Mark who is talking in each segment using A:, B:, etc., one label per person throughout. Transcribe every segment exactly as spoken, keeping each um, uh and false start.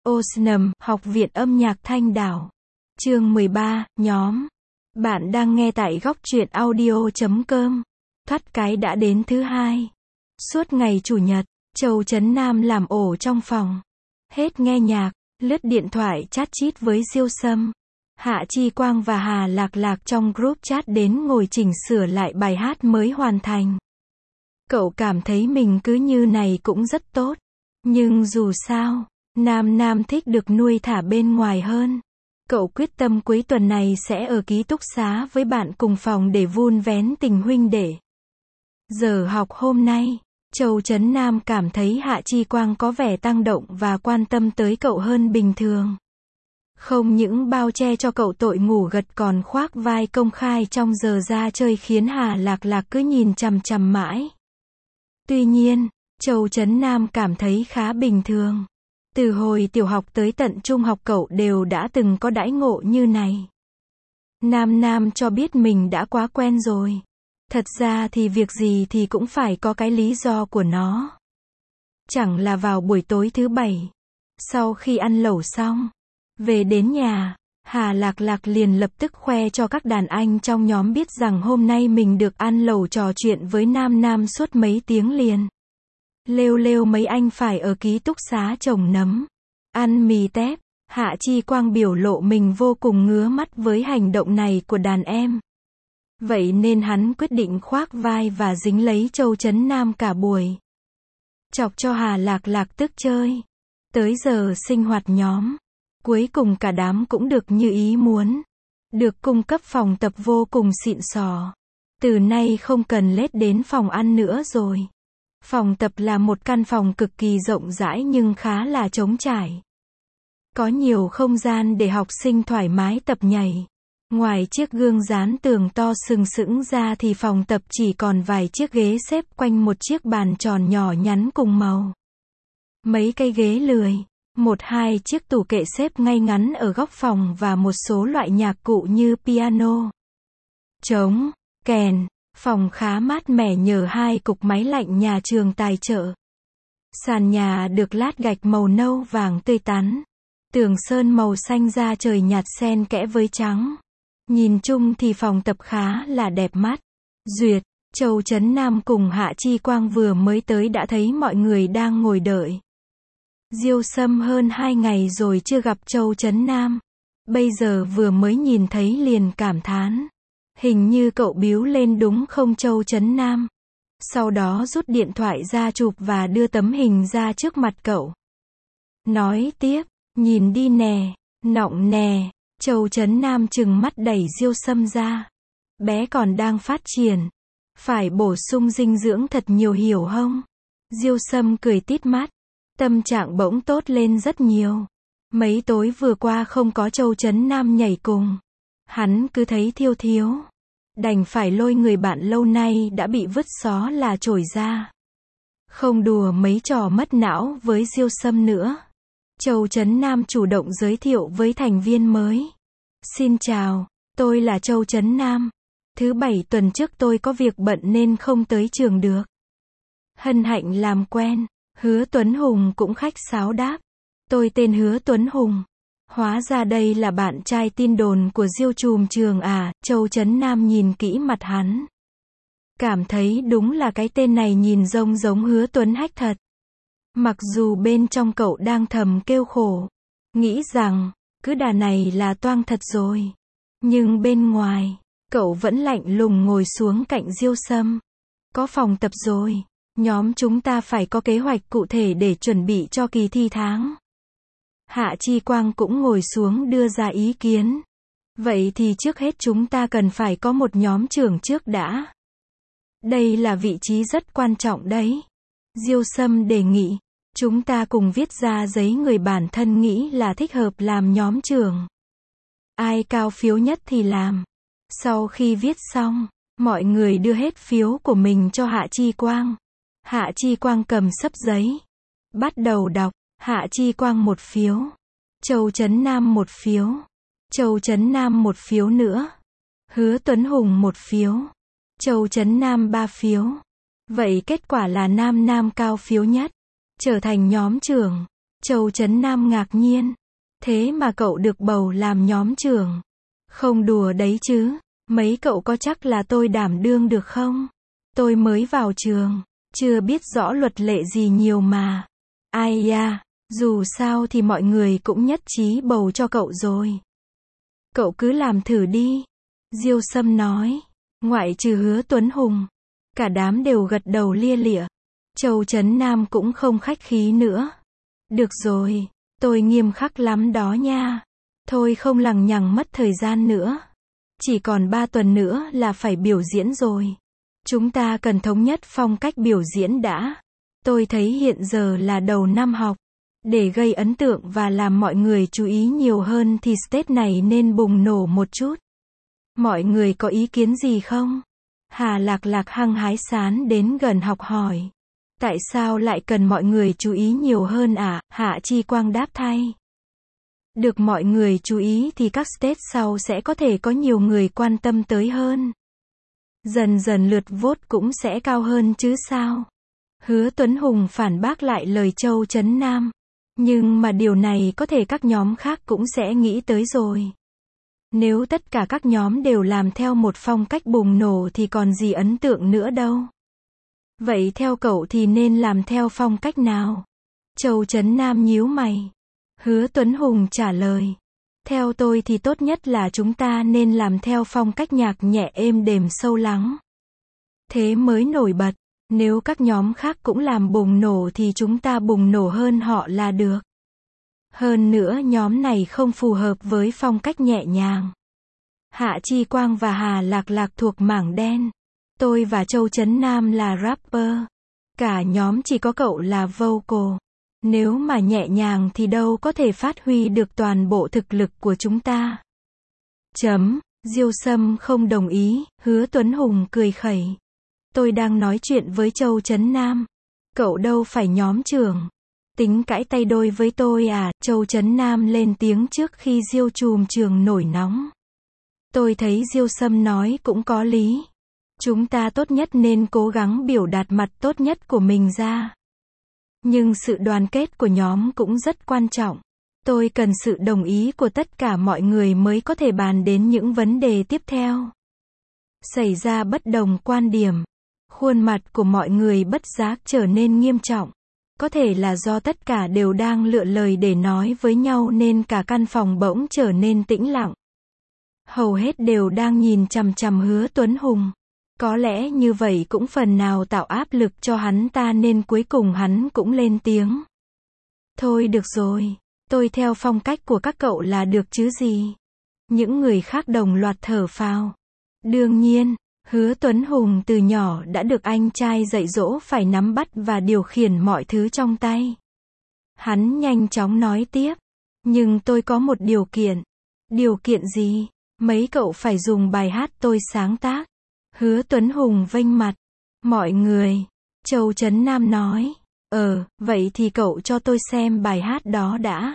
A: Osnum, Học viện âm nhạc Thanh Đảo. Chương mười ba, nhóm. Bạn đang nghe tại góc truyện audio chấm com. Thoát cái đã đến thứ hai. Suốt ngày chủ nhật, Châu Chấn Nam làm ổ trong phòng. Hết nghe nhạc, lướt điện thoại chat chít với Diêu Sâm. Hạ Chi Quang và Hà Lạc Lạc trong group chat đến ngồi chỉnh sửa lại bài hát mới hoàn thành. Cậu cảm thấy mình cứ như này cũng rất tốt. Nhưng dù sao, Nam Nam thích được nuôi thả bên ngoài hơn. Cậu quyết tâm cuối tuần này sẽ ở ký túc xá với bạn cùng phòng để vun vén tình huynh đệ. Giờ học hôm nay, Châu Chấn Nam cảm thấy Hạ Chi Quang có vẻ tăng động và quan tâm tới cậu hơn bình thường. Không những bao che cho cậu tội ngủ gật còn khoác vai công khai trong giờ ra chơi khiến Hà Lạc Lạc cứ nhìn chằm chằm mãi. Tuy nhiên, Châu Chấn Nam cảm thấy khá bình thường. Từ hồi tiểu học tới tận trung học cậu đều đã từng có đãi ngộ như này. Nam Nam cho biết mình đã quá quen rồi. Thật ra thì việc gì thì cũng phải có cái lý do của nó. Chẳng là vào buổi tối thứ bảy, sau khi ăn lẩu xong, về đến nhà, Hà Lạc Lạc liền lập tức khoe cho các đàn anh trong nhóm biết rằng hôm nay mình được ăn lẩu trò chuyện với Nam Nam suốt mấy tiếng liền. Lêu lêu mấy anh phải ở ký túc xá trồng nấm, ăn mì tép. Hạ Chi Quang biểu lộ mình vô cùng ngứa mắt với hành động này của đàn em. Vậy nên hắn quyết định khoác vai và dính lấy Châu Chấn Nam cả buổi. Chọc cho Hà Lạc Lạc tức chơi. Tới giờ sinh hoạt nhóm, cuối cùng cả đám cũng được như ý muốn. Được cung cấp phòng tập vô cùng xịn sò. Từ nay không cần lết đến phòng ăn nữa rồi. Phòng tập là một căn phòng cực kỳ rộng rãi nhưng khá là trống trải. Có nhiều không gian để học sinh thoải mái tập nhảy. Ngoài chiếc gương dán tường to sừng sững ra thì phòng tập chỉ còn vài chiếc ghế xếp quanh một chiếc bàn tròn nhỏ nhắn cùng màu. Mấy cây ghế lười, một hai chiếc tủ kệ xếp ngay ngắn ở góc phòng và một số loại nhạc cụ như piano, trống, kèn. Phòng khá mát mẻ nhờ hai cục máy lạnh nhà trường tài trợ. Sàn nhà được lát gạch màu nâu vàng tươi tắn. Tường sơn màu xanh da trời nhạt xen kẽ với trắng. Nhìn chung thì phòng tập khá là đẹp mắt. Duyệt, Châu Chấn Nam cùng Hạ Chi Quang vừa mới tới đã thấy mọi người đang ngồi đợi. Diêu Sâm hơn hai ngày rồi chưa gặp Châu Chấn Nam. Bây giờ vừa mới nhìn thấy liền cảm thán. Hình như cậu biếu lên đúng không Châu Chấn Nam? Sau đó rút điện thoại ra chụp và đưa tấm hình ra trước mặt cậu. Nói tiếp, nhìn đi nè, nọng nè. Châu Chấn Nam trừng mắt đẩy Diêu Sâm ra. Bé còn đang phát triển. Phải bổ sung dinh dưỡng thật nhiều hiểu không? Diêu Sâm cười tít mắt. Tâm trạng bỗng tốt lên rất nhiều. Mấy tối vừa qua không có Châu Chấn Nam nhảy cùng. Hắn cứ thấy thiêu thiếu. Đành phải lôi người bạn lâu nay đã bị vứt xó là trổi ra. Không đùa mấy trò mất não với Diêu Sâm nữa. Châu Chấn Nam chủ động giới thiệu với thành viên mới. Xin chào, tôi là Châu Chấn Nam. Thứ bảy tuần trước tôi có việc bận nên không tới trường được. Hân hạnh làm quen. Hứa Tuấn Hùng cũng khách sáo đáp. Tôi tên Hứa Tuấn Hùng. Hóa ra đây là bạn trai tin đồn của Diêu trùm trường à. Châu Chấn Nam nhìn kỹ mặt hắn. Cảm thấy đúng là cái tên này nhìn giống giống Hứa Tuấn Hách thật. Mặc dù bên trong cậu đang thầm kêu khổ. Nghĩ rằng, cứ đà này là toang thật rồi. Nhưng bên ngoài, cậu vẫn lạnh lùng ngồi xuống cạnh Diêu Sâm. Có phòng tập rồi. Nhóm chúng ta phải có kế hoạch cụ thể để chuẩn bị cho kỳ thi tháng. Hạ Chi Quang cũng ngồi xuống đưa ra ý kiến. Vậy thì trước hết chúng ta cần phải có một nhóm trưởng trước đã. Đây là vị trí rất quan trọng đấy. Diêu Sâm đề nghị. Chúng ta cùng viết ra giấy người bản thân nghĩ là thích hợp làm nhóm trưởng. Ai cao phiếu nhất thì làm. Sau khi viết xong, mọi người đưa hết phiếu của mình cho Hạ Chi Quang. Hạ Chi Quang cầm xấp giấy. Bắt đầu đọc. Hạ Chi Quang một phiếu. Châu Chấn Nam một phiếu. Châu Chấn Nam một phiếu nữa. Hứa Tuấn Hùng một phiếu. Châu Chấn Nam ba phiếu. Vậy kết quả là Nam Nam cao phiếu nhất. Trở thành nhóm trưởng. Châu Chấn Nam ngạc nhiên. Thế mà cậu được bầu làm nhóm trưởng. Không đùa đấy chứ. Mấy cậu có chắc là tôi đảm đương được không? Tôi mới vào trường. Chưa biết rõ luật lệ gì nhiều mà. Ai da, dù sao thì mọi người cũng nhất trí bầu cho cậu rồi. Cậu cứ làm thử đi. Diêu Sâm nói. Ngoại trừ Hứa Tuấn Hùng. Cả đám đều gật đầu lia lịa. Châu Chấn Nam cũng không khách khí nữa. Được rồi, tôi nghiêm khắc lắm đó nha. Thôi không lằng nhằng mất thời gian nữa. Chỉ còn ba tuần nữa là phải biểu diễn rồi. Chúng ta cần thống nhất phong cách biểu diễn đã. Tôi thấy hiện giờ là đầu năm học. Để gây ấn tượng và làm mọi người chú ý nhiều hơn thì stage này nên bùng nổ một chút. Mọi người có ý kiến gì không? Hà Lạc Lạc hăng hái sán đến gần học hỏi. Tại sao lại cần mọi người chú ý nhiều hơn à? Hạ Chi Quang đáp thay. Được mọi người chú ý thì các stage sau sẽ có thể có nhiều người quan tâm tới hơn. Dần dần lượt vote cũng sẽ cao hơn chứ sao? Hứa Tuấn Hùng phản bác lại lời Châu Chấn Nam. Nhưng mà điều này có thể các nhóm khác cũng sẽ nghĩ tới rồi. Nếu tất cả các nhóm đều làm theo một phong cách bùng nổ thì còn gì ấn tượng nữa đâu. Vậy theo cậu thì nên làm theo phong cách nào? Châu Chấn Nam nhíu mày. Hứa Tuấn Hùng trả lời. Theo tôi thì tốt nhất là chúng ta nên làm theo phong cách nhạc nhẹ êm đềm sâu lắng. Thế mới nổi bật. Nếu các nhóm khác cũng làm bùng nổ thì chúng ta bùng nổ hơn họ là được. Hơn nữa nhóm này không phù hợp với phong cách nhẹ nhàng. Hạ Chi Quang và Hà Lạc Lạc thuộc mảng đen. Tôi và Châu Chấn Nam là rapper. Cả nhóm chỉ có cậu là vocal. Nếu mà nhẹ nhàng thì đâu có thể phát huy được toàn bộ thực lực của chúng ta. Chấm. Diêu Sâm không đồng ý. Hứa Tuấn Hùng cười khẩy. Tôi đang nói chuyện với Châu Chấn Nam. Cậu đâu phải nhóm trưởng. Tính cãi tay đôi với tôi à? Châu Chấn Nam lên tiếng trước khi Diêu Trùm trường nổi nóng. Tôi thấy Diêu Sâm nói cũng có lý. Chúng ta tốt nhất nên cố gắng biểu đạt mặt tốt nhất của mình ra. Nhưng sự đoàn kết của nhóm cũng rất quan trọng. Tôi cần sự đồng ý của tất cả mọi người mới có thể bàn đến những vấn đề tiếp theo. Xảy ra bất đồng quan điểm. Khuôn mặt của mọi người bất giác trở nên nghiêm trọng. Có thể là do tất cả đều đang lựa lời để nói với nhau nên cả căn phòng bỗng trở nên tĩnh lặng. Hầu hết đều đang nhìn chằm chằm Hứa Tuấn Hùng. Có lẽ như vậy cũng phần nào tạo áp lực cho hắn ta nên cuối cùng hắn cũng lên tiếng. Thôi được rồi, tôi theo phong cách của các cậu là được chứ gì. Những người khác đồng loạt thở phào. Đương nhiên, Hứa Tuấn Hùng từ nhỏ đã được anh trai dạy dỗ phải nắm bắt và điều khiển mọi thứ trong tay. Hắn nhanh chóng nói tiếp. Nhưng tôi có một điều kiện. Điều kiện gì? Mấy cậu phải dùng bài hát tôi sáng tác. Hứa Tuấn Hùng vênh mặt. Mọi người. Châu Chấn Nam nói. Ờ, vậy thì cậu cho tôi xem bài hát đó đã.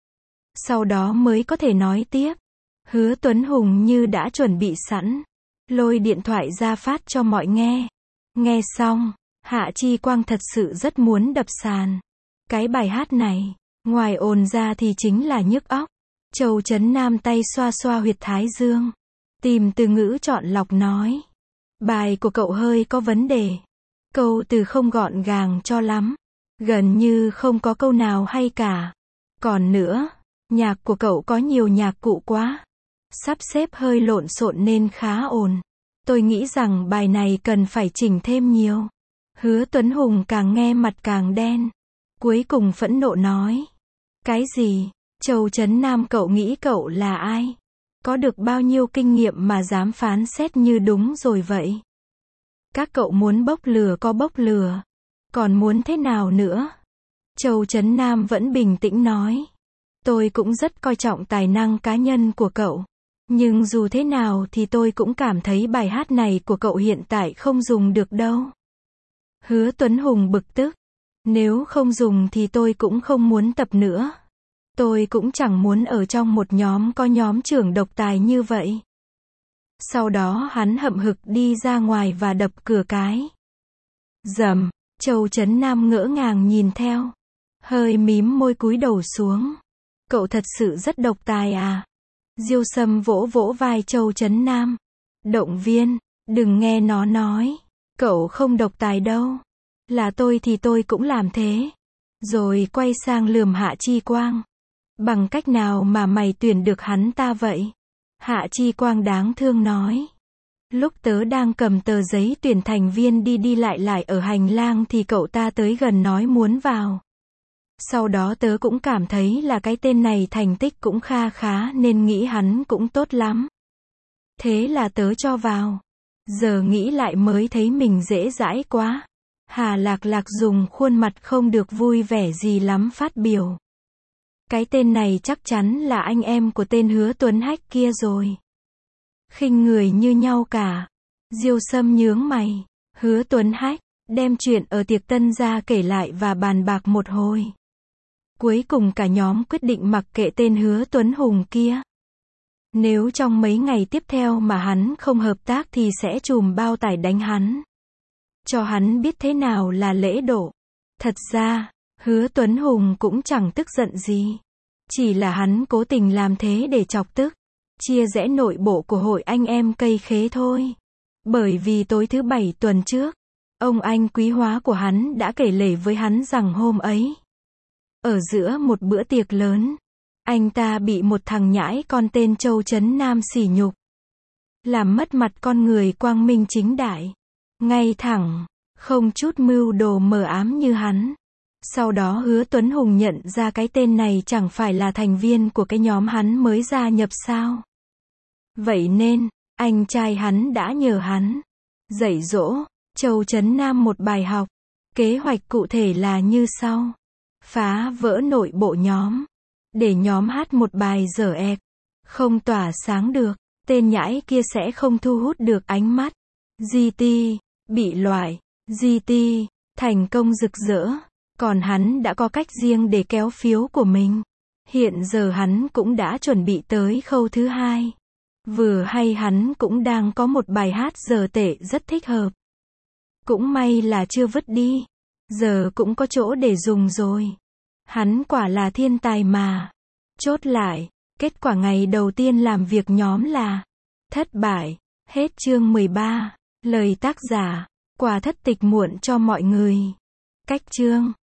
A: Sau đó mới có thể nói tiếp. Hứa Tuấn Hùng như đã chuẩn bị sẵn. Lôi điện thoại ra phát cho mọi nghe. Nghe xong, Hạ Chi Quang thật sự rất muốn đập sàn. Cái bài hát này, ngoài ồn ra thì chính là nhức óc. Châu Chấn Nam tay xoa xoa huyệt thái dương. Tìm từ ngữ chọn lọc nói. Bài của cậu hơi có vấn đề. Câu từ không gọn gàng cho lắm. Gần như không có câu nào hay cả. Còn nữa, nhạc của cậu có nhiều nhạc cụ quá. Sắp xếp hơi lộn xộn nên khá ồn. Tôi nghĩ rằng bài này cần phải chỉnh thêm nhiều. Hứa Tuấn Hùng càng nghe mặt càng đen. Cuối cùng phẫn nộ nói. Cái gì? Châu Chấn Nam cậu nghĩ cậu là ai? Có được bao nhiêu kinh nghiệm mà dám phán xét như đúng rồi vậy? Các cậu muốn bốc lửa có bốc lửa. Còn muốn thế nào nữa? Châu Chấn Nam vẫn bình tĩnh nói. Tôi cũng rất coi trọng tài năng cá nhân của cậu. Nhưng dù thế nào thì tôi cũng cảm thấy bài hát này của cậu hiện tại không dùng được đâu. Hứa Tuấn Hùng bực tức. Nếu không dùng thì tôi cũng không muốn tập nữa. Tôi cũng chẳng muốn ở trong một nhóm có nhóm trưởng độc tài như vậy. Sau đó hắn hậm hực đi ra ngoài và đập cửa cái. Rầm, Châu Chấn Nam ngỡ ngàng nhìn theo. hơi mím môi cúi đầu xuống. Cậu thật sự rất độc tài à? Diêu Sâm vỗ vỗ vai Châu Chấn Nam. Động viên, đừng nghe nó nói. Cậu không độc tài đâu. Là tôi thì tôi cũng làm thế. Rồi quay sang lườm Hạ Chi Quang. Bằng cách nào mà mày tuyển được hắn ta vậy? Hạ Chi Quang đáng thương nói. Lúc tớ đang cầm tờ giấy tuyển thành viên đi đi lại lại ở hành lang thì cậu ta tới gần nói muốn vào. Sau đó tớ cũng cảm thấy là cái tên này thành tích cũng kha khá nên nghĩ hắn cũng tốt lắm. Thế là tớ cho vào. Giờ nghĩ lại mới thấy mình dễ dãi quá. Hà Lạc Lạc dùng khuôn mặt không được vui vẻ gì lắm phát biểu. Cái tên này chắc chắn là anh em của tên Hứa Tuấn Hách kia rồi. Khinh người như nhau cả. Diêu Sâm nhướng mày. Hứa Tuấn Hách, đem chuyện ở tiệc tân gia kể lại và bàn bạc một hồi. Cuối cùng cả nhóm quyết định mặc kệ tên Hứa Tuấn Hùng kia. Nếu trong mấy ngày tiếp theo mà hắn không hợp tác thì sẽ chùm bao tải đánh hắn. Cho hắn biết thế nào là lễ độ. Thật ra, Hứa Tuấn Hùng cũng chẳng tức giận gì. Chỉ là hắn cố tình làm thế để chọc tức. Chia rẽ nội bộ của hội anh em cây khế thôi. Bởi vì tối thứ bảy tuần trước, ông anh quý hóa của hắn đã kể lể với hắn rằng hôm ấy, ở giữa một bữa tiệc lớn, anh ta bị một thằng nhãi con tên Châu Chấn Nam sỉ nhục. Làm mất mặt con người quang minh chính đại. Ngay thẳng, không chút mưu đồ mờ ám như hắn. Sau đó Hứa Tuấn Hùng nhận ra cái tên này chẳng phải là thành viên của cái nhóm hắn mới gia nhập sao. Vậy nên, anh trai hắn đã nhờ hắn dạy dỗ Châu Chấn Nam một bài học. Kế hoạch cụ thể là như sau. Phá vỡ nội bộ nhóm. Để nhóm hát một bài dở ẹc. Không tỏa sáng được. Tên nhãi kia sẽ không thu hút được ánh mắt. giê tê, bị loại. giê tê, thành công rực rỡ. Còn hắn đã có cách riêng để kéo phiếu của mình. Hiện giờ hắn cũng đã chuẩn bị tới khâu thứ hai. Vừa hay hắn cũng đang có một bài hát dở tệ rất thích hợp. Cũng may là chưa vứt đi. Giờ cũng có chỗ để dùng rồi. Hắn quả là thiên tài mà. Chốt lại, kết quả ngày đầu tiên làm việc nhóm là thất bại. Hết chương mười ba. Lời tác giả, quà thất tịch muộn cho mọi người. Cách chương